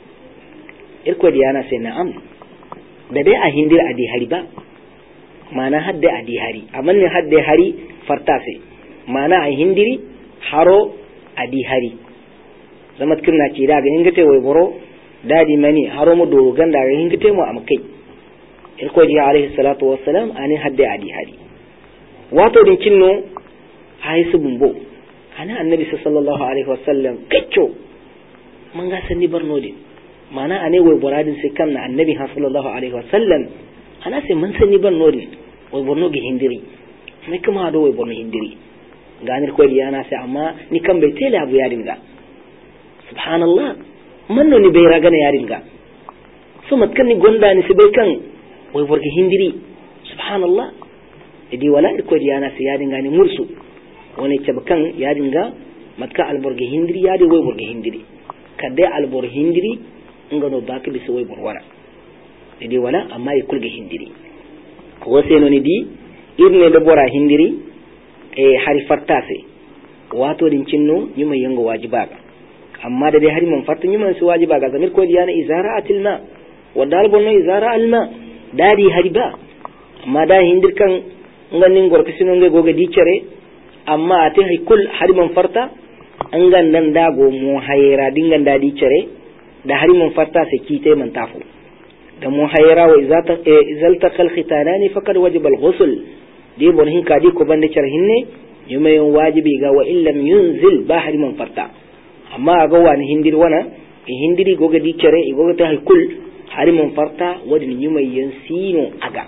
irko diyana sai na'am da dai a hindiri a di hari ba mana hadda a di hari amma ne hadda hari farta sai mana a hindiri haro a di hari zamat kirna ci daga hingate wai boro dadi mani haro mu dogan daga hingate mu amkai irko diya alaihi salatu wassalam ani hadda a di hari wato din kinno ai su bumbo ana annabi sallallahu alaihi wasallam kacco man ga sanni barnodi mana ane wai boradin sai kan annabi sallallahu alaihi wasallam ana sai man sanni barnodi wai borno gi hindiri mai kuma do wai borno hindiri ganir ko di ana sai amma ni kan bai tele abu ya dinga subhanallah man no ni bai raga na ya dinga so matkan ni gonda ni sai bai kan wai borgi hindiri subhanallah idi wala ko di ana sai ya dinga ni mursu wani tabkan ya dinga matka alborge hindiri ya dai wai borge hindiri kadai albor hindiri ngano baka bisa way borwana idi wala amma ya kulga hindiri wose no ni di irne da bora hindiri hari fartase wato din cinno nyuma yanga wajiba amma da dai hari man farta nyuma su wajiba ga zamir ko diyana izara atilma wadal bonno izara alma dadi hari ba amma da hindir kan nganin gorka sino nge goga dicere amma ate hay kul hari man farta angan dan dago mu hayra dingan dadi cere da hari man farta sai kite man tafu da mu hayra wa izalta kal khitanani faqad wajib al ghusl di bon hin kadi ko bande cer hinne yuma yon wajibi ga wa illam yunzil bahri man farta amma ga wani hindir wana hindiri goga di cere goga ta hay kul hari man farta wadin yuma yan sino aga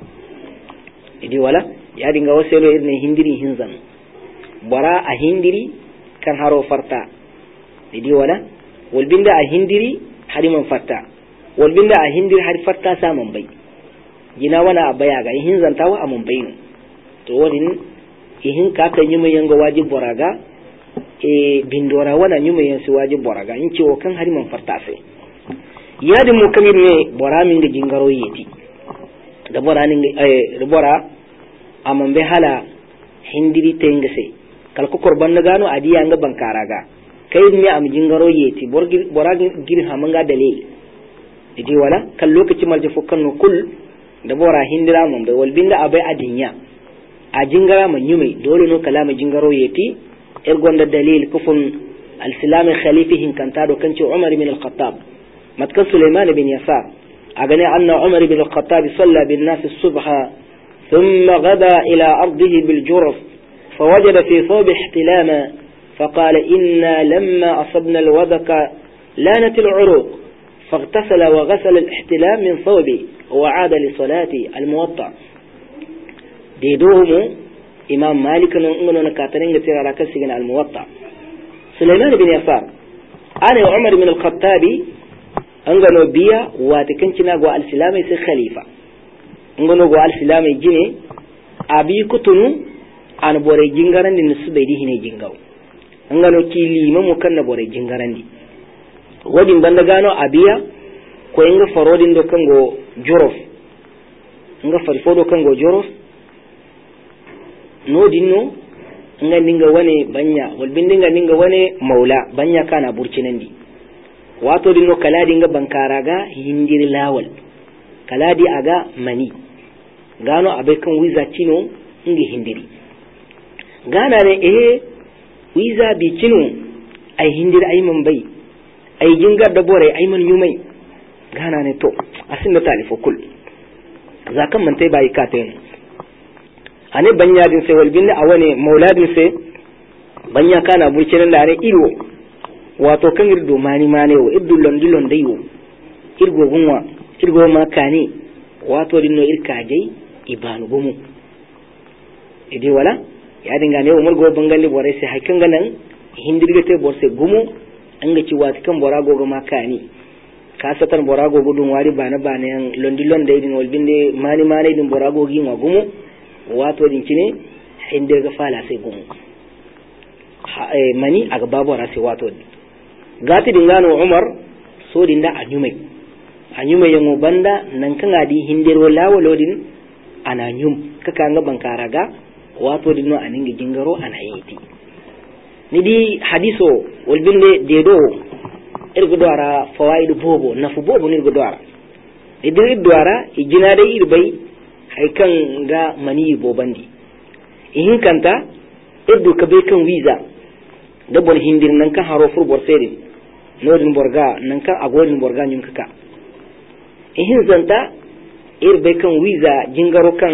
idi wala ya dinga waselo irne hindiri hinzan bara a hindiri kan haro farta idi wala walbinda a hindiri hari man farta walbinda a hindiri hari farta saman bai gina wana abaya ga hinzan tawa a mun bayinu to wadin ihin ka kan yuma yanga wajib boraga bindora wana yuma yansu wajib boraga in ciwo kan hari man farta sai yadin mu kamir ne bora min ga jingaro yeti da bora ni bora amman be hala hindiri tengase kalko korban na gano adiya nga bankaraga kai ne am jingaro yeti bora gir hamanga dalil idi wala kan lokaci malje fukkan no kul da bora hindira mun be walbinda abai adinya a jingara man yume dole no kalama jingaro yeti ergonda dalil kufun al-islam khalifihin kantado kanci umar bin al-khattab matkan sulaiman bin yasar agane anna umar bin al-khattab salla bin nas as-subha ثم غدا إلى أرضه بالجرف فوجد في ثوب احتلاما فقال إنا لما أصبنا الودك لانت العروق فاغتسل وغسل الاحتلام من ثوبه وعاد لصلاته الموطأ ديدوهم إمام مالك نقولنا كاترين ترى ركسجن الموطأ سليمان بن يسار أنا وعمر من الخطاب أنغنو بيا واتكنتنا قوى السلام يصير خليفة ngono go al-silami jine abi kutunu an bore jingarandi nusu be di hine jingaw ngano kili mamu kanna bore jingarandi wadin banda gano abiya ko inga farodin do kango jorof nga farfodo kango jorof no dinno nga ninga wane banya wal bindinga ninga wane maula banya kana burcinandi wato dinno kaladi nga bankaraga hindir lawal kaladi aga mani gano abai kan wiza tino ingi hindiri gana ne wiza bi tino ai hindiri ai man bai ai jingar da bore ai man yumai gana ne to asin da talifo kul zakan man tai bai katen ane banya din sai walbinda awane mauladin sai banya kana burkinan da ne iro wato kan irdo mani mane wo iddu londilon dayo irgo gunwa irgo makani wato dinno irkajai ibanu gumu idi wala ya dinga ne umar go bangali bore sai hakin ganan hindirga te bor sai gumu an ga ci wati kan borago ga makani kasatan borago gudun wari bana bana yan londilon da idin walbinde mani mani din borago gi ma gumu wato din cine hindirga fala sai gumu mani aga babora sai wato gati dingano umar so dinda anyumai yango banda nan kan adi hindero lawolodin ana nyum kaka nga bankaraga wato dinno aningi jingaro ana yiti nidi hadiso walbinde dedo irgo dora fawaidu bobo nafu bobo nirgo dora idir dora ijina dai irbai haikan ga mani bobandi ihin kanta irdu kabe kan wiza da bon hindir nan kan haro fur borsedin nodin borga nan kan agodin borga nyum kaka ihin zanta irbe kan wiza jingaro kan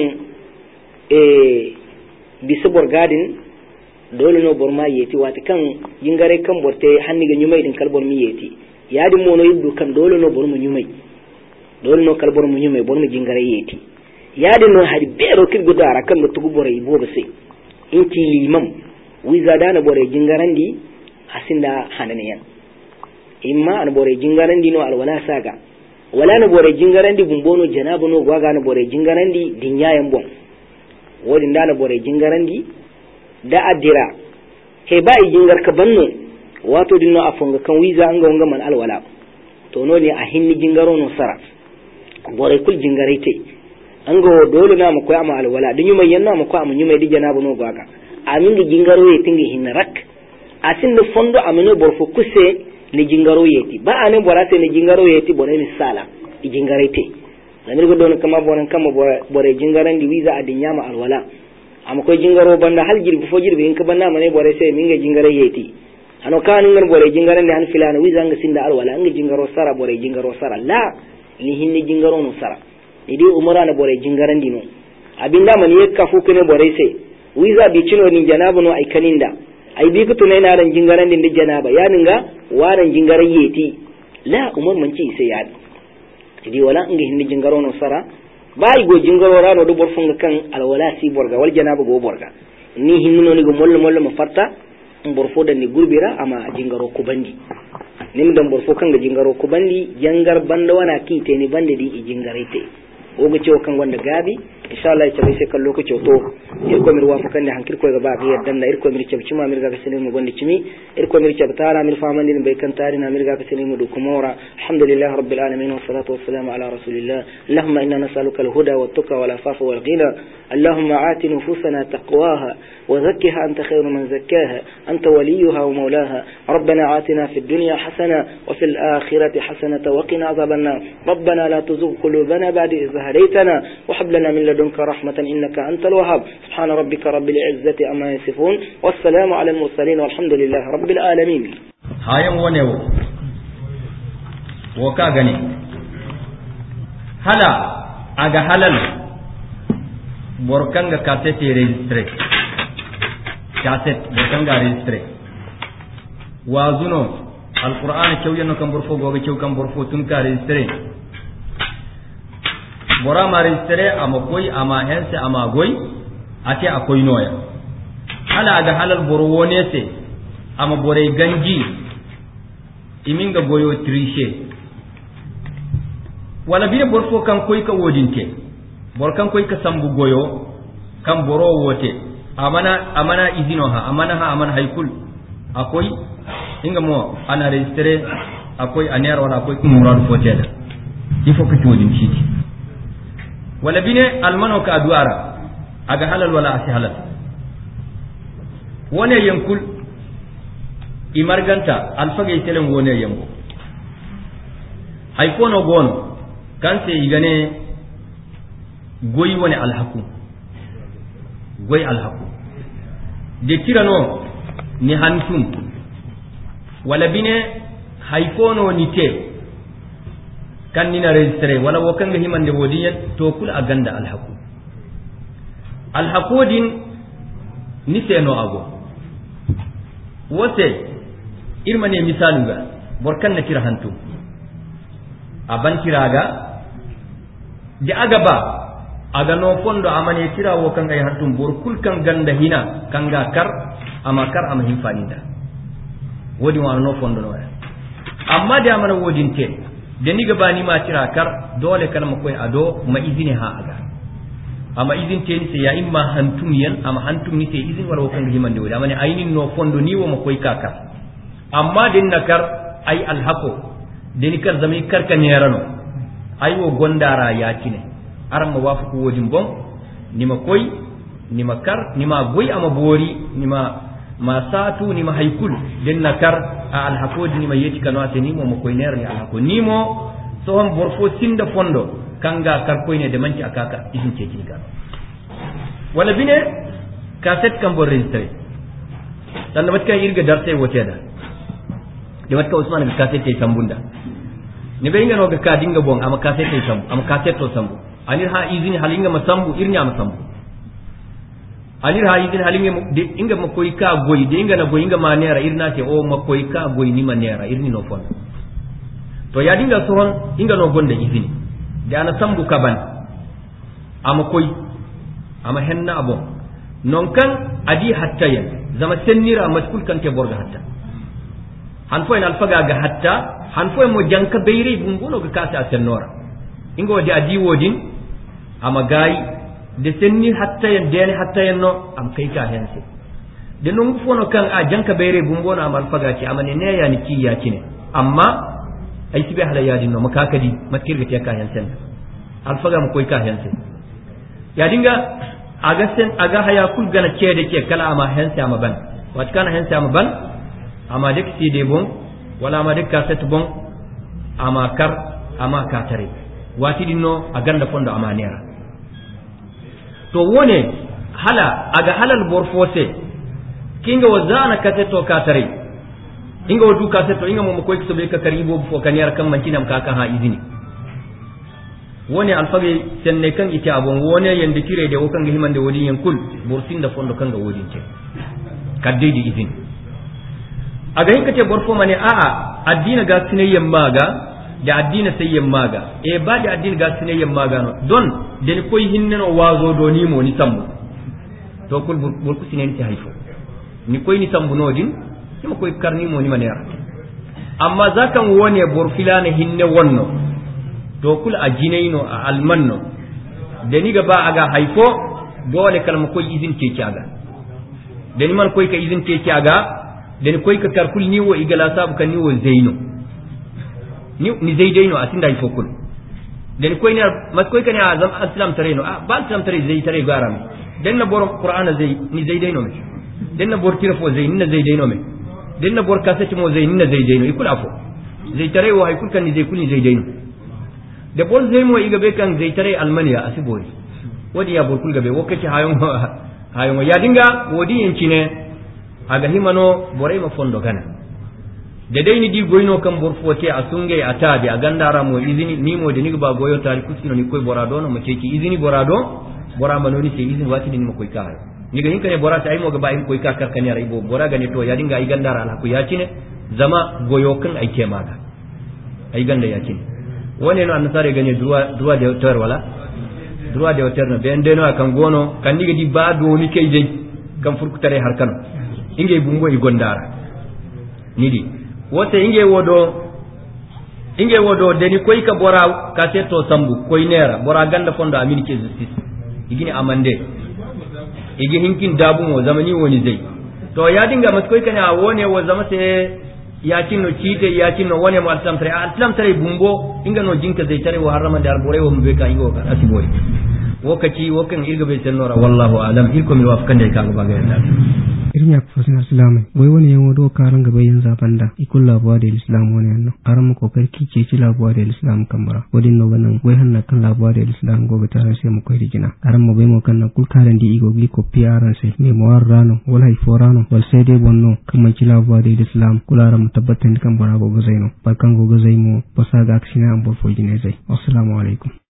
bisa borgadin dole no borma yeti wati kan jingare kan borte hanni ga nyumai din kalbor mi yeti yadi mono yiddu kan dole no bormu nyumai dole no kalbor mu nyumai bormu jingare yeti yadi no hadi bero kirgo dara kan no tugu bore ibo sai inti limam wiza dana bore jingarandi asinda hanane yan imma an bore jingarandi no alwala saga wala na bore jingarandi bumbono janabu no gwaga na bore jingarandi dinyayen bon wodin da na bore jingarandi da adira he ba yi jingar ka banno wato dinno afonga kan wiza an ga man alwala to no ne a hinni jingaro no sara bore kul jingare te an go dole na mu koy ama alwala dun yuma yanna mu ko ama nyuma di janaba no gaga amin gi jingaro ye tingi hinna rak asin do fondo amene borfo kuse ni jingaro yeti ba ane borate ni jingaro yeti bone ni sala i jingare te namir go don kama bonan kama bore jingaran di visa adin nyama alwala am koy jingaro banda hal jirbi fo jirbi in ka banda mane bore se minga jingare yeti ano kanu ngar bore jingaran di han filana visa nga sinda alwala nga jingaro sara bore jingaro sara la ni hinni jingaro no sara ni di umara na bore jingaran di no abinda man yekka fu kene bore se visa bi cino ni janaba no ay kaninda ay bi ko tunai na ran jingaran din janaba ya ninga waran jingaran yeti la umar man ci sai ya di wala ngi hindi jingaro no sara bay go jingaro rano do borfunga kan alwala si borga wal janaba go borga ni hinno ni go mollo ma fatta borfo da ni gurbira ama jingaro ko bandi nim dan borfo kan ga jingaro ko bandi jangar banda wana kite ni bande di jingarite o go cewa kan wanda gabi insha Allah ya tabai sai kan lokaci to irko mir wafa kan ne hankir ko ga ba ga yaddan na irko mir cebci ma mir ga kasene mu gonde cimi irko mir cebtara mir famandi be kan tari na mir ga kasene mu do kumora alhamdulillah rabbil alamin wa salatu wassalamu ala rasulillah allahumma inna nas'aluka al-huda wat-tuqa wal-afafa wal-ghina allahumma ati nufusana taqwaha wa zakkiha anta khayru man zakkaha anta waliyuha wa mawlaha rabbana atina fid dunya hasana wa fil akhirati hasanatan wa qina adhaban nar rabbana la tuzigh qulubana ba'da idh hadaytana wa hab lana min ladunka rahmatan innaka antal wahhab subhana rabbika rabbil izzati amma yasifun wassalamu ala al-mursalin walhamdulillahi rabbil alamin hayan wonewo wo ka gani hala aga halal borkanga cassette registre cassette borkanga registre wazuno alquran cewyano kam borfo goga cew kam borfo tun ka registre bora ma registre ama koy ama hense ama goy ate akoy noya hala aga halal boro wonese ama bore ganji iminga goyo triche wala bire borfo kan koy ka wodinte bor kan koy ka sambu goyo kan boro wote amana izino ha amana haykul akoy inga mo ana registre akoy aner wala akoy kumurad foteda il faut que tu wodin chiti wala bine almano ka duara aga halal wala asi halal wone yankul imarganta alfage telen wone yango hay kono gono kanse igane goyi woni alhaku goyi alhaku de tirano ni hantum wala bine hay kono ni te kan nina registre wala wakanga himande wodiyen to kul aganda alhaqudin ni seno ago wote irmane misaluga borkan na tira hantu aban tiraga de agaba aga no fondo amane tira wakanga hantum bor kul kan ganda hina kanga kar ama himfaninda wodi wa no fondo no amma de amana wodinte da ni gabani ma tira kar dole kalma koy ado ma izini ha aga amma izin te ni ya imma hantum yan amma hantum ni te izin wala kan himande wala mane ayinin no fondo ni wo ma koy kaka amma din nakar ay alhaqo den kar zami kar kan yarano ay wo gondara ya kine aram ma wafu ko wodin bon ni ma koy ni ma kar ni ma goy amma bori ni ma satu ni ma haykul den nakar alhaqo ni ma yeti kanu ateni mo koy ner ni alhaqo ni mo so hon borfo sinda fondo kanga kar koy ne de manci akaka izin ce kini ka wala bine cassette kan bo registre dan mat kan irga darse wote da de mat ka usman ga cassette tay sambunda ni be inga no ga ka dinga bon ama cassette tay sambu ama cassette to sambu anir ha izini halinga masambu irnya masambu anir ha izini halinga de inga makoy ka goy de inga na goy inga manera irna ce o makoy ka goy ni manera irni no fon to ya dinga sohon inga no gonda izini de ana sambu kaban ama koy ama henna abo non kan adi hatta yen zama sennira maskul kan te borga hatta han fo en alfaga ga hatta han fo mo janka beyri bungono ga kasa sennora ingo de adi wodin ama gayi de senni hatta yen de hatta yen no am kai ka hense de non fono kan a janka beyri bungono am alfaga ci amane ne ya ni ki ya kine amma ay sibe hala yadin no makakadi matkirga te ka yansen alfaga mu koy ka yansen yadinga aga haya kul gana cede ke kala ama hense ama ban wat kana hense ama ban ama dek si de bon wala ama dek ka set bon ama kar ama ka tare wati dinno aganda fondo ama nera to wone hala aga halal borfose kinga wazana kaseto ka tare inga wadu kaseto inga mo koy so be ka karibo fo kaniyar kan mancinam ka ha izini woni alfage senne kan ite abon woni yande kire de wokan himande wodi yen kul borsin da fondo kan ga wodi ce kadde di izin aga hinkate borfo mane a addina ga sinayyan maga da addina sayyan maga e ba da addina ga sinayyan maga no don den koy hinneno wazo do ni mo ni sambu to kul burku sinen ti haifo ni koy ni sambu no din ni koy karni mo ni manera amma zakan woni borfilana hinne wonno to kul a jinaino a almanno dani gaba aga haifo dole kalma koy izin ke kiaga dani man koy ka izin ke kiaga dani koy ka karkul ni wo igala sabu kan ni wo zaino ni zaidaino asinda haifo kul dani koy ne mas koy kan azam aslam tareno ba aslam tare zai tare garam dan na bor qur'ana zai ni zaidaino me dan na bor tirafo zai ni zaidaino me dan na bor kasati mo zai ni zaidaino ikul afo zai tare wo haikul kan ni zai kul ni zaidaino da bol zai mo iga be kan zai tare almaniya asibori wadi ya burkul gabe wakati hayon ya dinga wodi yanci ne aga himano bore ma fondo gana da dai ni di goyno kan borfote asunge atabi agandara mo izini ni mo de ni ba goyo tari kusino ni koy borado no mo ceki izini borado bora manoni se izini wati ni mo koy ka ni ga hinka ne bora sai mo ga bayin koy ka karkani rai bo bora ga ne to ya dinga ai gandara ala ku ya cine zama goyo kan ai ke maga ai ganda ya cine woni no annasare gane droit de auteur wala droit de auteur no ben deno kan gono kan diga di ba do ni kay dai kan furkutare har kan inge bungo i gondara nidi wote inge wodo deni koy ka bora ka seto sambu koy nera bora ganda fondo amini ke justice igini amande igi hinkin dabu mo zamani woni zai to ya dinga mas koy kana wone wo zama se yakin no cite yakin no wone mo aslam tare bumbo inga no jinka zai tare wa harama da arbore wo mbe ka ingo ka asibori wokaci wokan irga be sennora wallahu alam irko mi wafkan da ka ga yanda irin ya fasin islam wai wani yawo do karan gaba yin zabanda ikul labuwa da islam wani yanno aran mu kokar kice ci labuwa da islam kamara wadin no ganan wai hanna kan labuwa da islam gobe tare sai mu kai rigina aran mu bai mu kan na kul karan di igo gi ko piaran sai me mo warrano wala hay forano wal sai dai bonno kuma ci labuwa da islam kularan mu tabbatan kan bara gogo zaino barkan gogo zaimo basaga aksina an bo fo gine zai assalamu alaikum